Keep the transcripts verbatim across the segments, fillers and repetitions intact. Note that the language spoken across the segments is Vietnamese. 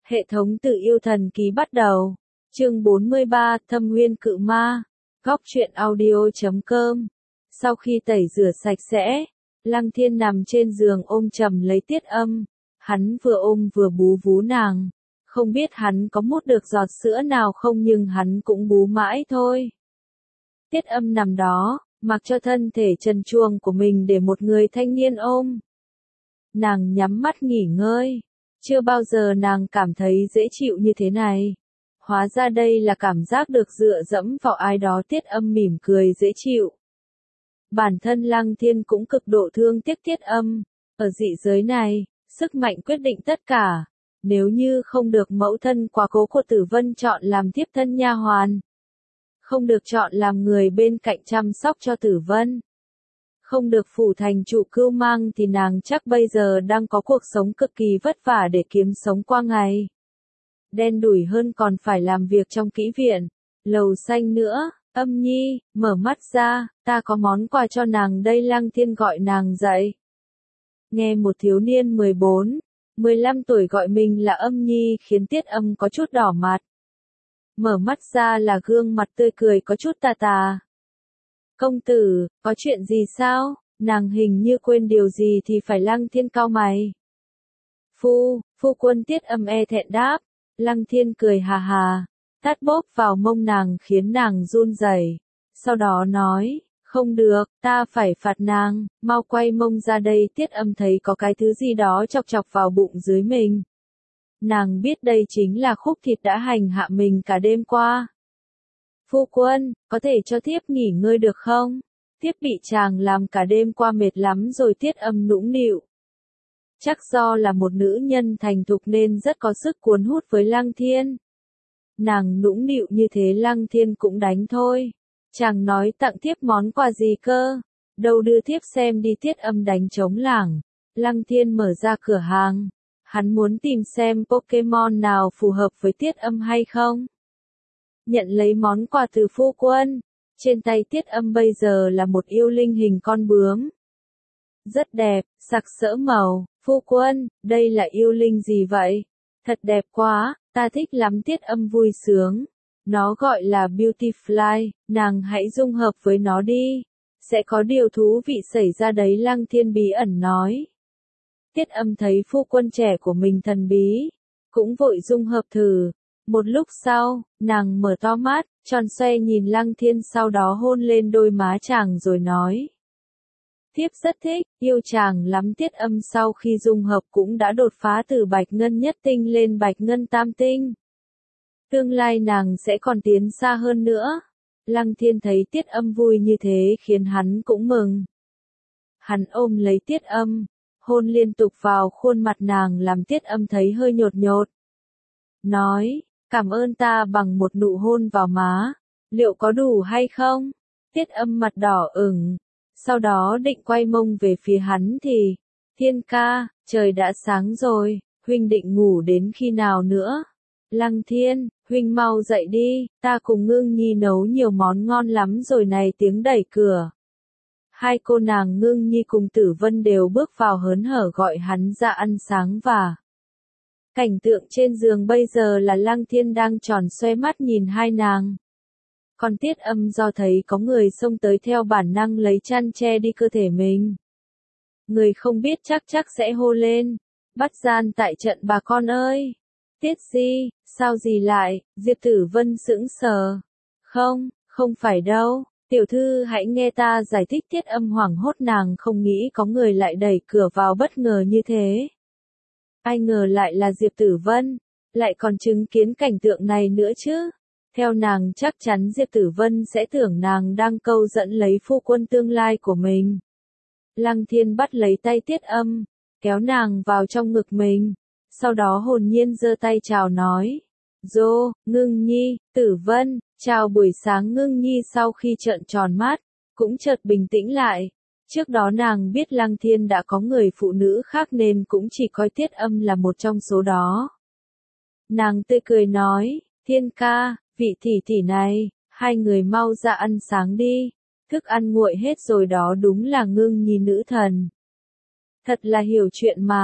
Hệ thống tự yêu thần ký bắt đầu. Chương bốn mươi ba, Thâm Nguyên Cự Ma. Góc truyện audio chấm com. Sau khi tẩy rửa sạch sẽ, Lăng Thiên nằm trên giường ôm chầm lấy Tiết Âm. Hắn vừa ôm vừa bú vú nàng. Không biết hắn có mút được giọt sữa nào không, nhưng hắn cũng bú mãi thôi. Tiết Âm nằm đó, mặc cho thân thể trần truồng của mình để một người thanh niên ôm. Nàng nhắm mắt nghỉ ngơi. Chưa bao giờ nàng cảm thấy dễ chịu như thế này. Hóa ra đây là cảm giác được dựa dẫm vào ai đó. Tiết Âm mỉm cười dễ chịu. Bản thân Lăng Thiên cũng cực độ thương tiếc Tiết Âm. Ở dị giới này, sức mạnh quyết định tất cả. Nếu như không được mẫu thân quá cố của Tử Vân chọn làm thiếp thân nha hoàn, không được chọn làm người bên cạnh chăm sóc cho Tử Vân, không được phủ thành chủ cưu mang, thì nàng chắc bây giờ đang có cuộc sống cực kỳ vất vả để kiếm sống qua ngày. Đen đủi hơn còn phải làm việc trong kỹ viện, lầu xanh nữa. Âm Nhi, mở mắt ra, ta có món quà cho nàng đây. Lăng Thiên gọi nàng dậy. Nghe một thiếu niên mười bốn, mười lăm tuổi gọi mình là Âm Nhi khiến Tiết Âm có chút đỏ mặt. Mở mắt ra là gương mặt tươi cười có chút tà tà. Công tử, có chuyện gì sao? Nàng hình như quên điều gì thì phải. Lăng Thiên cau mày. Phu, phu quân. Tiết Âm e thẹn đáp. Lăng Thiên cười hà hà, tát bóp vào mông nàng khiến nàng run rẩy. Sau đó nói, không được, ta phải phạt nàng, mau quay mông ra đây. Tiết Âm thấy có cái thứ gì đó chọc chọc vào bụng dưới mình. Nàng biết đây chính là khúc thịt đã hành hạ mình cả đêm qua. Phu quân, có thể cho thiếp nghỉ ngơi được không? Thiếp bị chàng làm cả đêm qua mệt lắm rồi. Tiết Âm nũng nịu. Chắc do là một nữ nhân thành thục nên rất có sức cuốn hút với Lăng Thiên. Nàng nũng nịu như thế Lăng Thiên cũng đánh thôi. Chàng nói tặng thiếp món quà gì cơ? Đâu đưa thiếp xem đi. Tiết Âm đánh trống lảng. Lăng Thiên mở ra cửa hàng. Hắn muốn tìm xem Pokemon nào phù hợp với Tiết Âm hay không. Nhận lấy món quà từ phu quân. Trên tay Tiết Âm bây giờ là một yêu linh hình con bướm. Rất đẹp, sặc sỡ màu. Phu quân, đây là yêu linh gì vậy? Thật đẹp quá, ta thích lắm. Tiết Âm vui sướng. Nó gọi là Beautifly, nàng hãy dung hợp với nó đi. Sẽ có điều thú vị xảy ra đấy. Lăng Thiên bí ẩn nói. Tiết Âm thấy phu quân trẻ của mình thần bí, cũng vội dung hợp thử. Một lúc sau, nàng mở to mắt, tròn xoe nhìn Lăng Thiên, sau đó hôn lên đôi má chàng rồi nói. Thiếp rất thích, yêu chàng lắm. Tiết Âm sau khi dung hợp cũng đã đột phá từ Bạch Ngân Nhất Tinh lên Bạch Ngân Tam Tinh. Tương lai nàng sẽ còn tiến xa hơn nữa. Lăng Thiên thấy Tiết Âm vui như thế khiến hắn cũng mừng. Hắn ôm lấy Tiết Âm, hôn liên tục vào khuôn mặt nàng làm Tiết Âm thấy hơi nhột nhột. Nói, cảm ơn ta bằng một nụ hôn vào má, liệu có đủ hay không? Tiết Âm mặt đỏ ửng, sau đó định quay mông về phía hắn thì, Thiên ca, trời đã sáng rồi, huynh định ngủ đến khi nào nữa? Lăng Thiên, huynh mau dậy đi, ta cùng Ngưng Nhi nấu nhiều món ngon lắm rồi này. Tiếng đẩy cửa. Hai cô nàng Ngưng Nhi cùng Tử Vân đều bước vào hớn hở gọi hắn ra ăn sáng. Và cảnh tượng trên giường bây giờ là Lăng Thiên đang tròn xoe mắt nhìn hai nàng. Còn Tiết Âm do thấy có người xông tới theo bản năng lấy chăn che đi cơ thể mình. Người không biết chắc chắc sẽ hô lên, bắt gian tại trận bà con ơi. Tiết Di, sao gì lại? Diệp Tử Vân sững sờ. Không, không phải đâu. Tiểu thư hãy nghe ta giải thích. Tiết Âm hoảng hốt, nàng không nghĩ có người lại đẩy cửa vào bất ngờ như thế. Ai ngờ lại là Diệp Tử Vân, lại còn chứng kiến cảnh tượng này nữa chứ. Theo nàng chắc chắn Diệp Tử Vân sẽ tưởng nàng đang câu dẫn lấy phu quân tương lai của mình. Lăng Thiên bắt lấy tay Tiết Âm, kéo nàng vào trong ngực mình, sau đó hồn nhiên giơ tay chào nói. Dô, Ngưng Nhi, Tử Vân, chào buổi sáng. Ngưng Nhi sau khi trợn tròn mắt, cũng chợt bình tĩnh lại. Trước đó nàng biết Lăng Thiên đã có người phụ nữ khác nên cũng chỉ coi Tiết Âm là một trong số đó. Nàng tươi cười nói, Thiên ca, vị tỷ tỷ này, hai người mau ra ăn sáng đi. Thức ăn nguội hết rồi đó. Đúng là Ngưng Nhi nữ thần. Thật là hiểu chuyện mà.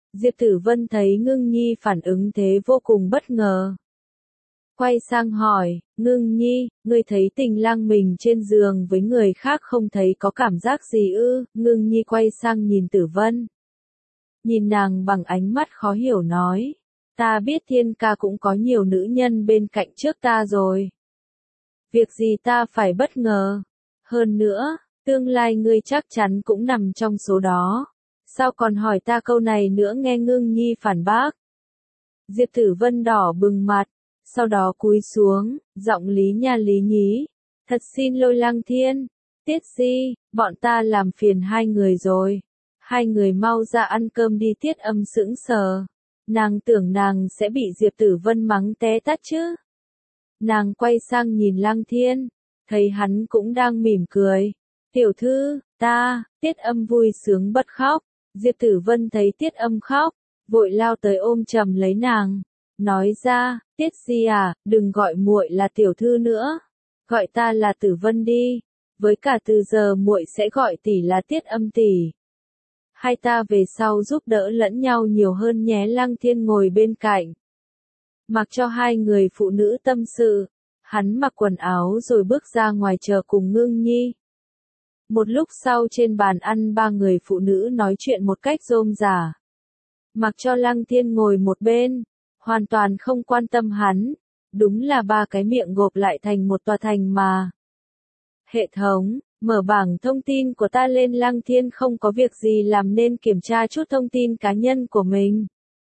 Diệp Tử Vân thấy Ngưng Nhi phản ứng thế vô cùng bất ngờ. Quay sang hỏi, Ngưng Nhi, ngươi thấy Tình Lang mình trên giường với người khác không thấy có cảm giác gì ư? Ngưng Nhi quay sang nhìn Tử Vân. Nhìn nàng bằng ánh mắt khó hiểu nói, ta biết Thiên ca cũng có nhiều nữ nhân bên cạnh trước ta rồi. Việc gì ta phải bất ngờ? Hơn nữa, tương lai ngươi chắc chắn cũng nằm trong số đó. Sao còn hỏi ta câu này nữa? Nghe Ngưng Nhi phản bác. Diệp Tử Vân đỏ bừng mặt, sau đó cúi xuống, giọng lý nha lý nhí. Thật xin lỗi Lăng Thiên, Tiết Di, bọn ta làm phiền hai người rồi. Hai người mau ra ăn cơm đi. Tiết Âm sững sờ. Nàng tưởng nàng sẽ bị Diệp Tử Vân mắng té tát chứ. Nàng quay sang nhìn Lăng Thiên, thấy hắn cũng đang mỉm cười. Tiểu thư, ta, Tiết Âm vui sướng bật khóc. Diệp Tử Vân thấy Tiết Âm khóc, vội lao tới ôm chầm lấy nàng, nói ra, Tiết Di à, đừng gọi muội là tiểu thư nữa, gọi ta là Tử Vân đi, với cả từ giờ muội sẽ gọi tỷ là Tiết Âm tỷ. Hai ta về sau giúp đỡ lẫn nhau nhiều hơn nhé. Lăng Thiên ngồi bên cạnh, mặc cho hai người phụ nữ tâm sự, hắn mặc quần áo rồi bước ra ngoài chờ cùng Ngưng Nhi. Một lúc sau trên bàn ăn ba người phụ nữ nói chuyện một cách rôm rả. Mặc cho Lăng Thiên ngồi một bên, hoàn toàn không quan tâm hắn, đúng là ba cái miệng gộp lại thành một tòa thành mà. Hệ thống, mở bảng thông tin của ta lên. Lăng Thiên không có việc gì làm nên kiểm tra chút thông tin cá nhân của mình.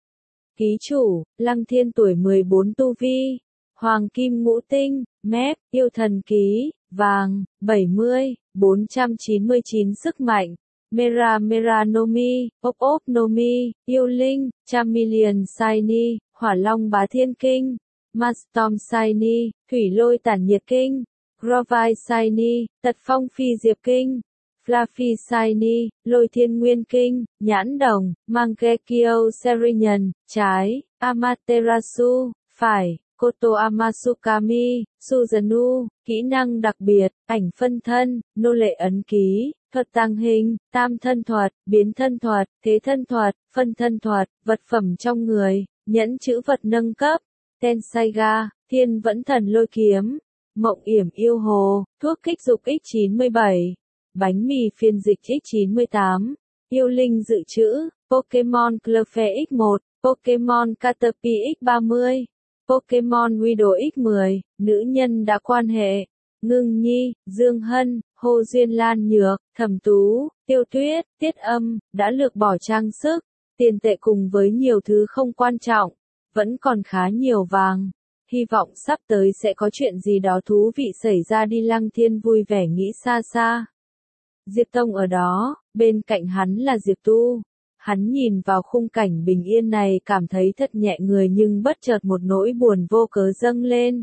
Ký chủ, Lăng Thiên tuổi mười bốn tu vi, Hoàng Kim Ngũ Tinh, mép, yêu thần ký, vàng, bảy mươi, bốn trăm chín mươi chín sức mạnh, Mera Mera Nomi, Ốc Ốc Nomi, yêu linh, Chameleon Shiny, Hỏa Long Bá Thiên Kinh, Mastorm Shiny, Thủy Lôi Tản Nhiệt Kinh, Grovai Shiny, Tật Phong Phi Diệp Kinh, Fluffy Shiny, Lôi Thiên Nguyên Kinh, Nhãn Đồng, Mangekyo Serenian, trái, Amaterasu, phải, Koto Amasukami, Suzanu, kỹ năng đặc biệt, ảnh phân thân, nô lệ ấn ký, thuật tăng hình, tam thân thuật, biến thân thuật, thế thân thuật, phân thân thuật, vật phẩm trong người, nhẫn chữ vật nâng cấp, Tensaiga, thiên vẫn thần lôi kiếm, mộng yểm yêu hồ, thuốc kích dục x chín mươi bảy, bánh mì phiên dịch x chín mươi tám, yêu linh dự trữ, Pokemon Clefairy x một, Pokemon Caterpie x ba mươi. Pokemon Widow x mười, nữ nhân đã quan hệ, Ngưng Nhi, Dương Hân, Hồ Duyên Lan Nhược, Thẩm Tú, Tiêu Tuyết, Tiết Âm, đã lược bỏ trang sức, tiền tệ cùng với nhiều thứ không quan trọng, vẫn còn khá nhiều vàng. Hy vọng sắp tới sẽ có chuyện gì đó thú vị xảy ra đi. Lăng Thiên vui vẻ nghĩ xa xa. Diệp Tông ở đó, bên cạnh hắn là Diệp Tu. Hắn nhìn vào khung cảnh bình yên này cảm thấy thật nhẹ người nhưng bất chợt một nỗi buồn vô cớ dâng lên.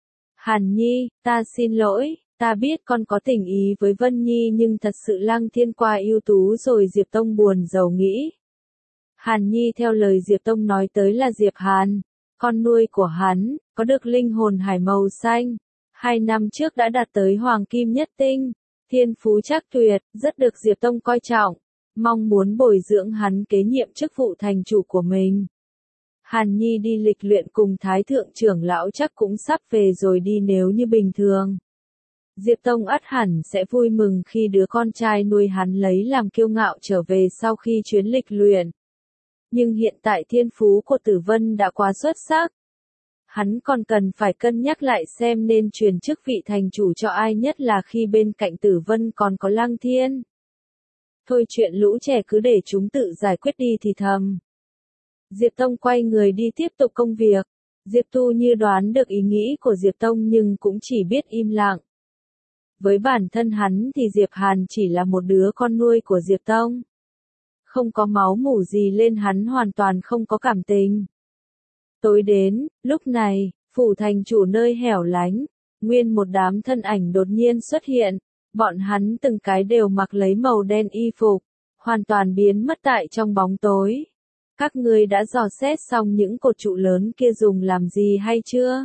Hàn Nhi, ta xin lỗi, ta biết con có tình ý với Vân Nhi nhưng thật sự Lăng Thiên quá ưu tú rồi. Diệp Tông buồn rầu nghĩ. Hàn Nhi theo lời Diệp Tông nói tới là Diệp Hàn, con nuôi của hắn, có được linh hồn hải màu xanh. Hai năm trước đã đạt tới Hoàng Kim Nhất Tinh, thiên phú chắc tuyệt, rất được Diệp Tông coi trọng. Mong muốn bồi dưỡng hắn kế nhiệm chức vụ thành chủ của mình. Hàn Nhi đi lịch luyện cùng Thái Thượng trưởng lão chắc cũng sắp về rồi đi nếu như bình thường. Diệp Tông ắt hẳn sẽ vui mừng khi đứa con trai nuôi hắn lấy làm kiêu ngạo trở về sau khi chuyến lịch luyện. Nhưng hiện tại thiên phú của Tử Vân đã quá xuất sắc. Hắn còn cần phải cân nhắc lại xem nên truyền chức vị thành chủ cho ai, nhất là khi bên cạnh Tử Vân còn có Lăng Thiên. Thôi chuyện lũ trẻ cứ để chúng tự giải quyết đi thì thầm. Diệp Tông quay người đi tiếp tục công việc. Diệp Tu như đoán được ý nghĩ của Diệp Tông nhưng cũng chỉ biết im lặng. Với bản thân hắn thì Diệp Hàn chỉ là một đứa con nuôi của Diệp Tông. Không có máu mủ gì lên hắn hoàn toàn không có cảm tình. Tối đến, lúc này, phủ thành chủ nơi hẻo lánh, nguyên một đám thân ảnh đột nhiên xuất hiện. Bọn hắn từng cái đều mặc lấy màu đen y phục, hoàn toàn biến mất tại trong bóng tối. Các ngươi đã dò xét xong những cột trụ lớn kia dùng làm gì hay chưa?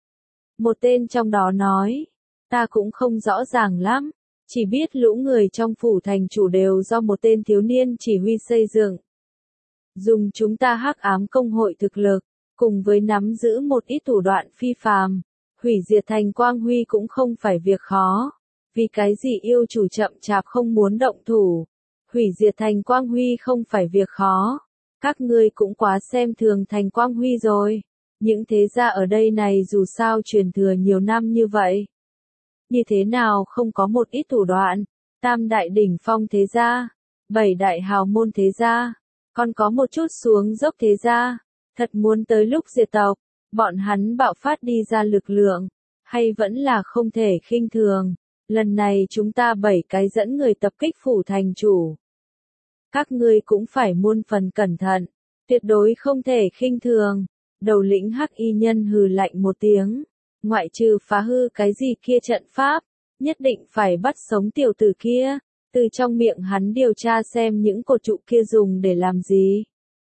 Một tên trong đó nói, ta cũng không rõ ràng lắm, chỉ biết lũ người trong phủ thành chủ đều do một tên thiếu niên chỉ huy xây dựng. dùng chúng ta hắc ám công hội thực lực, cùng với nắm giữ một ít thủ đoạn phi phàm, hủy diệt thành Quang Huy cũng không phải việc khó. Vì cái gì yêu chủ chậm chạp không muốn động thủ, hủy diệt thành Quang Huy không phải việc khó. Các ngươi cũng quá xem thường thành Quang Huy rồi. Những thế gia ở đây này dù sao truyền thừa nhiều năm như vậy. Như thế nào không có một ít thủ đoạn, tam đại đỉnh phong thế gia, bảy đại hào môn thế gia, còn có một chút xuống dốc thế gia, thật muốn tới lúc diệt tộc, bọn hắn bạo phát đi ra lực lượng, hay vẫn là không thể khinh thường. Lần này chúng ta bảy cái dẫn người tập kích phủ thành chủ. Các ngươi cũng phải muôn phần cẩn thận, tuyệt đối không thể khinh thường. Đầu lĩnh hắc y nhân hừ lạnh một tiếng, ngoại trừ phá hư cái gì kia trận pháp, nhất định phải bắt sống tiểu tử kia, từ trong miệng hắn điều tra xem những cột trụ kia dùng để làm gì.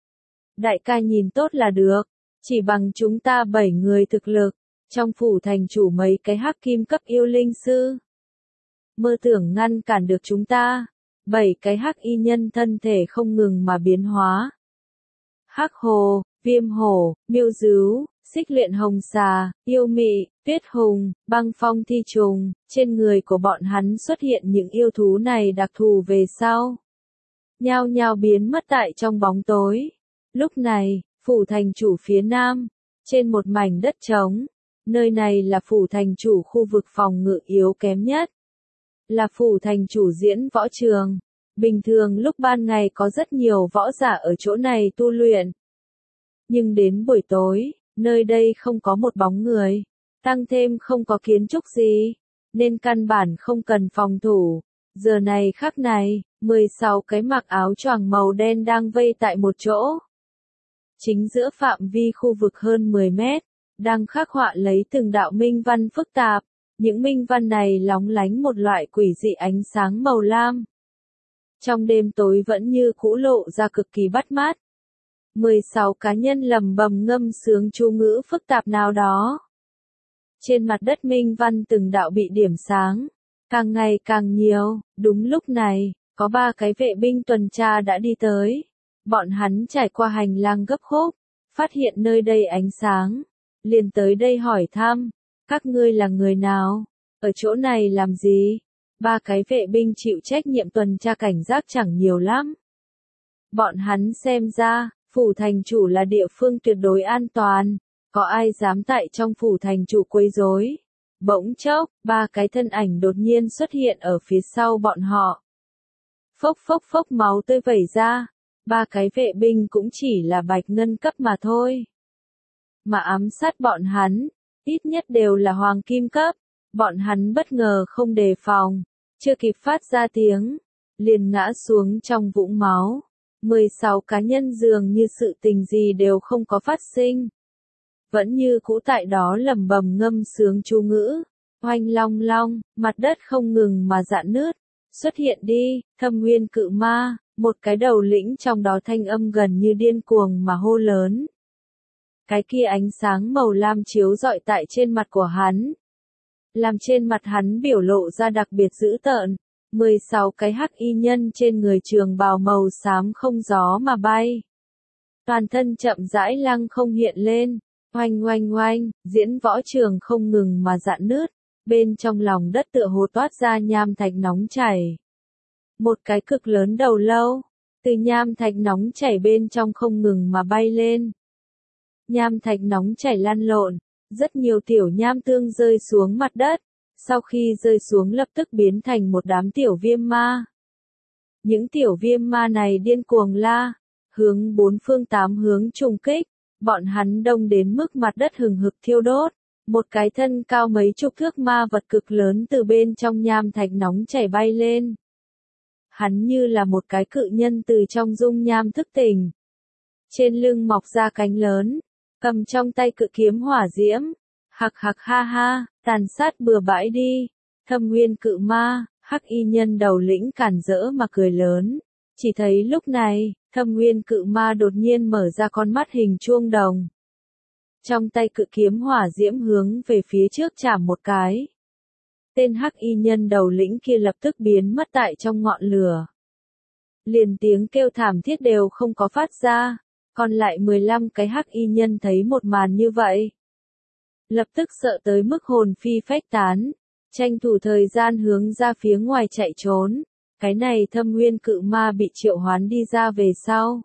Đại ca nhìn tốt là được, chỉ bằng chúng ta bảy người thực lực, trong phủ thành chủ mấy cái hắc kim cấp yêu linh sư. Mơ tưởng ngăn cản được chúng ta, bảy cái hắc y nhân thân thể không ngừng mà biến hóa. Hắc hồ, viêm hổ, miêu dứu, xích luyện hồng xà, yêu mị, tuyết hùng, băng phong thi trùng, trên người của bọn hắn xuất hiện những yêu thú này đặc thù về sau. Nhao nhao biến mất tại trong bóng tối. Lúc này, phủ thành chủ phía nam, trên một mảnh đất trống, nơi này là phủ thành chủ khu vực phòng ngự yếu kém nhất. Là phủ thành chủ diễn võ trường. Bình thường lúc ban ngày có rất nhiều võ giả ở chỗ này tu luyện. Nhưng đến buổi tối, nơi đây không có một bóng người, tăng thêm không có kiến trúc gì, nên căn bản không cần phòng thủ. Giờ này khắc này, mười sáu cái mặc áo choàng màu đen đang vây tại một chỗ. Chính giữa phạm vi khu vực hơn mười mét, đang khắc họa lấy từng đạo minh văn phức tạp. Những minh văn này lóng lánh một loại quỷ dị ánh sáng màu lam. Trong đêm tối vẫn như cũ lộ ra cực kỳ bắt mắt. mười sáu cá nhân lầm bầm ngâm sướng chú ngữ phức tạp nào đó. Trên mặt đất minh văn từng đạo bị điểm sáng, càng ngày càng nhiều. Đúng lúc này, có ba cái vệ binh tuần tra đã đi tới. Bọn hắn trải qua hành lang gấp khúc, phát hiện nơi đây ánh sáng, liền tới đây hỏi thăm. Các ngươi là người nào? Ở chỗ này làm gì? Ba cái vệ binh chịu trách nhiệm tuần tra cảnh giác chẳng nhiều lắm. Bọn hắn xem ra, phủ thành chủ là địa phương tuyệt đối an toàn, có ai dám tại trong phủ thành chủ quấy rối. Bỗng chốc, ba cái thân ảnh đột nhiên xuất hiện ở phía sau bọn họ. Phốc phốc phốc máu tươi vẩy ra, ba cái vệ binh cũng chỉ là bạch ngân cấp mà thôi. Mà ám sát bọn hắn, ít nhất đều là hoàng kim cấp, bọn hắn bất ngờ không đề phòng, chưa kịp phát ra tiếng, liền ngã xuống trong vũng máu. mười sáu cá nhân dường như sự tình gì đều không có phát sinh. Vẫn như cũ tại đó lẩm bẩm ngâm sướng chú ngữ, oanh long long, mặt đất không ngừng mà rạn nứt. Xuất hiện đi, Thâm Nguyên Cự Ma, một cái đầu lĩnh trong đó thanh âm gần như điên cuồng mà hô lớn. Cái kia ánh sáng màu lam chiếu rọi tại trên mặt của hắn, làm trên mặt hắn biểu lộ ra đặc biệt dữ tợn. mười sáu cái hắc y nhân trên người trường bào màu xám không gió mà bay. Toàn thân chậm rãi lăng không hiện lên, oanh oanh oanh, diễn võ trường không ngừng mà rạn nứt, bên trong lòng đất tựa hồ toát ra nham thạch nóng chảy. Một cái cực lớn đầu lâu, từ nham thạch nóng chảy bên trong không ngừng mà bay lên. Nham thạch nóng chảy lăn lộn, rất nhiều tiểu nham tương rơi xuống mặt đất, sau khi rơi xuống lập tức biến thành một đám tiểu viêm ma. Những tiểu viêm ma này điên cuồng la, hướng bốn phương tám hướng trùng kích, bọn hắn đông đến mức mặt đất hừng hực thiêu đốt. Một cái thân cao mấy chục thước ma vật cực lớn từ bên trong nham thạch nóng chảy bay lên. Hắn như là một cái cự nhân từ trong dung nham thức tỉnh. Trên lưng mọc ra cánh lớn, cầm trong tay cự kiếm hỏa diễm. Hạc hạc ha ha, tàn sát bừa bãi đi. Thâm Nguyên Cự Ma, hắc y nhân đầu lĩnh cản rỡ mà cười lớn. Chỉ thấy lúc này, Thâm Nguyên Cự Ma đột nhiên mở ra con mắt hình chuông đồng. Trong tay cự kiếm hỏa diễm hướng về phía trước chạm một cái. Tên hắc y nhân đầu lĩnh kia lập tức biến mất tại trong ngọn lửa. liền tiếng kêu thảm thiết đều không có phát ra, còn lại mười lăm cái hắc y nhân thấy một màn như vậy. Lập tức sợ tới mức hồn phi phách tán, tranh thủ thời gian hướng ra phía ngoài chạy trốn, cái này thâm nguyên cự ma bị triệu hoán đi ra về sau.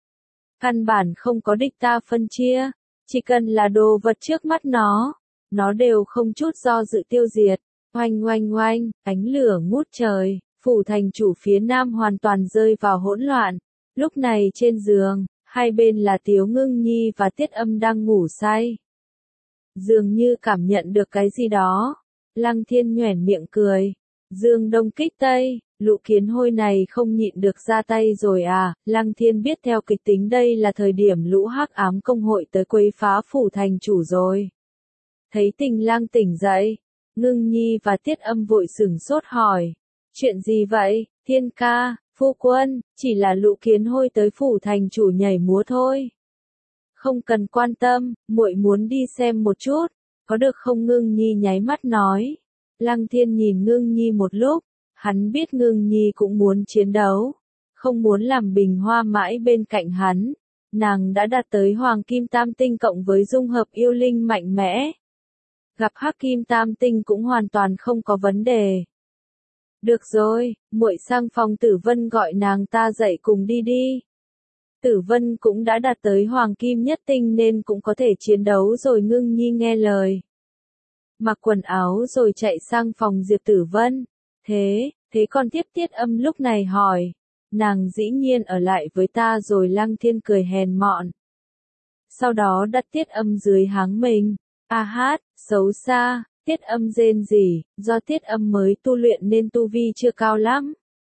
Căn bản không có địch ta phân chia, chỉ cần là đồ vật trước mắt nó, nó đều không chút do dự tiêu diệt, oanh oanh oanh, ánh lửa ngút trời, phủ thành chủ phía nam hoàn toàn rơi vào hỗn loạn, lúc này trên giường, hai bên là Tiếu Ngưng Nhi và Tiết Âm đang ngủ say. Dường như cảm nhận được cái gì đó, Lăng Thiên nhoẻn miệng cười, Dương Đông kích Tây, Lũ Kiến Hôi này không nhịn được ra tay rồi à, Lăng Thiên biết theo kịch tính đây là thời điểm lũ hắc ám công hội tới quấy phá phủ thành chủ rồi. Thấy Tình Lang tỉnh dậy, Ngưng Nhi và Tiết Âm vội sửng sốt hỏi, chuyện gì vậy, Thiên ca, phu quân, chỉ là Lũ Kiến Hôi tới phủ thành chủ nhảy múa thôi. Không cần quan tâm, muội muốn đi xem một chút, có được không? Ngưng Nhi nháy mắt nói. Lăng Thiên nhìn Ngưng Nhi một lúc, hắn biết Ngưng Nhi cũng muốn chiến đấu, không muốn làm Bình Hoa mãi bên cạnh hắn, nàng đã đạt tới Hoàng Kim Tam Tinh cộng với dung hợp yêu linh mạnh mẽ. Gặp Hắc Kim Tam Tinh cũng hoàn toàn không có vấn đề. Được rồi, muội sang phòng Tử Vân gọi nàng ta dậy cùng đi đi. Tử Vân cũng đã đạt tới Hoàng Kim Nhất Tinh nên cũng có thể chiến đấu rồi. Ngưng Nhi nghe lời, mặc quần áo rồi chạy sang phòng Diệp Tử Vân. Thế, thế còn Tiếp Tiết Âm lúc này hỏi, nàng dĩ nhiên ở lại với ta rồi. Lăng Thiên cười hèn mọn. Sau đó đặt Tiết Âm dưới háng mình. A hát, xấu xa, Tiết Âm rên rỉ, do Tiết Âm mới tu luyện nên tu vi chưa cao lắm.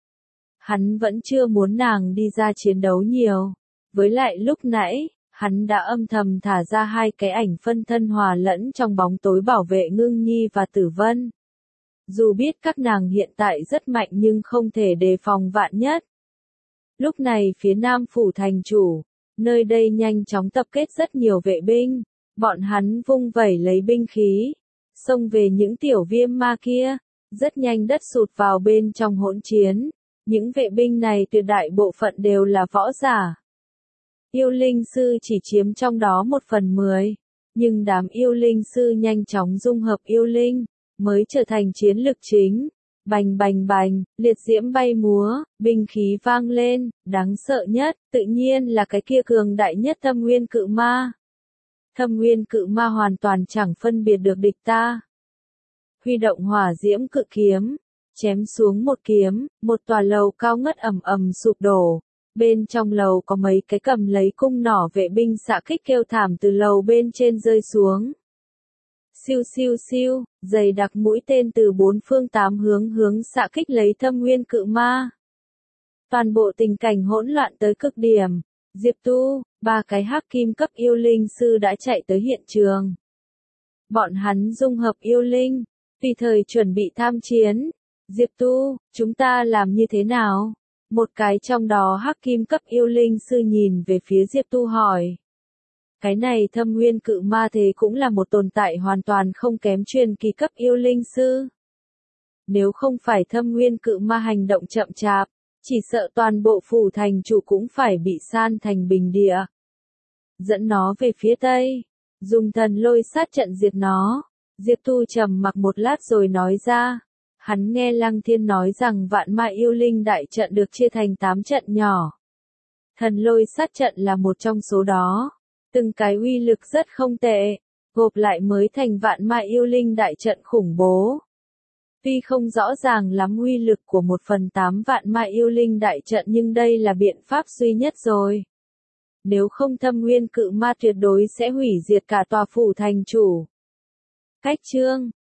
Hắn vẫn chưa muốn nàng đi ra chiến đấu nhiều. Với lại lúc nãy, hắn đã âm thầm thả ra hai cái ảnh phân thân hòa lẫn trong bóng tối bảo vệ Ngưng Nhi và Tử Vân. Dù biết các nàng hiện tại rất mạnh nhưng không thể đề phòng vạn nhất. Lúc này phía nam phủ thành chủ, nơi đây nhanh chóng tập kết rất nhiều vệ binh, bọn hắn vung vẩy lấy binh khí, xông về những tiểu viêm ma kia, rất nhanh đất sụt vào bên trong hỗn chiến. Những vệ binh này tuyệt đại bộ phận đều là võ giả. Yêu linh sư chỉ chiếm trong đó một phần mười, nhưng đám yêu linh sư nhanh chóng dung hợp yêu linh, mới trở thành chiến lực chính. Bành bành bành, liệt diễm bay múa, binh khí vang lên, đáng sợ nhất, tự nhiên là cái kia cường đại nhất thâm nguyên cự ma. Thâm nguyên cự ma hoàn toàn chẳng phân biệt được địch ta. Huy động hỏa diễm cự kiếm, chém xuống một kiếm, một tòa lầu cao ngất ầm ầm sụp đổ. Bên trong lầu có mấy cái cầm lấy cung nỏ vệ binh xạ kích kêu thảm từ lầu bên trên rơi xuống. Siêu siêu siêu, dày đặc mũi tên từ bốn phương tám hướng hướng xạ kích lấy thâm nguyên cự ma. Toàn bộ tình cảnh hỗn loạn tới cực điểm. Diệp Tu, ba cái hắc kim cấp yêu linh sư đã chạy tới hiện trường. Bọn hắn dung hợp yêu linh, tùy thời chuẩn bị tham chiến. Diệp Tu, chúng ta làm như thế nào? Một cái trong đó hắc kim cấp yêu linh sư nhìn về phía Diệp Tu hỏi. Cái này thâm nguyên cự ma thế cũng là một tồn tại hoàn toàn không kém truyền kỳ cấp yêu linh sư. Nếu không phải thâm nguyên cự ma hành động chậm chạp, chỉ sợ toàn bộ phủ thành chủ cũng phải bị san thành bình địa. Dẫn nó về phía tây, dùng thần lôi sát trận diệt nó. Diệp Tu trầm mặc một lát rồi nói ra. Hắn nghe Lăng Thiên nói rằng vạn ma yêu linh đại trận được chia thành tám trận nhỏ. Thần lôi sát trận là một trong số đó. Từng cái uy lực rất không tệ, gộp lại mới thành vạn ma yêu linh đại trận khủng bố. Tuy không rõ ràng lắm uy lực của một phần tám vạn ma yêu linh đại trận nhưng đây là biện pháp duy nhất rồi. Nếu không thâm nguyên cự ma tuyệt đối sẽ hủy diệt cả tòa phủ thành chủ. Cách chương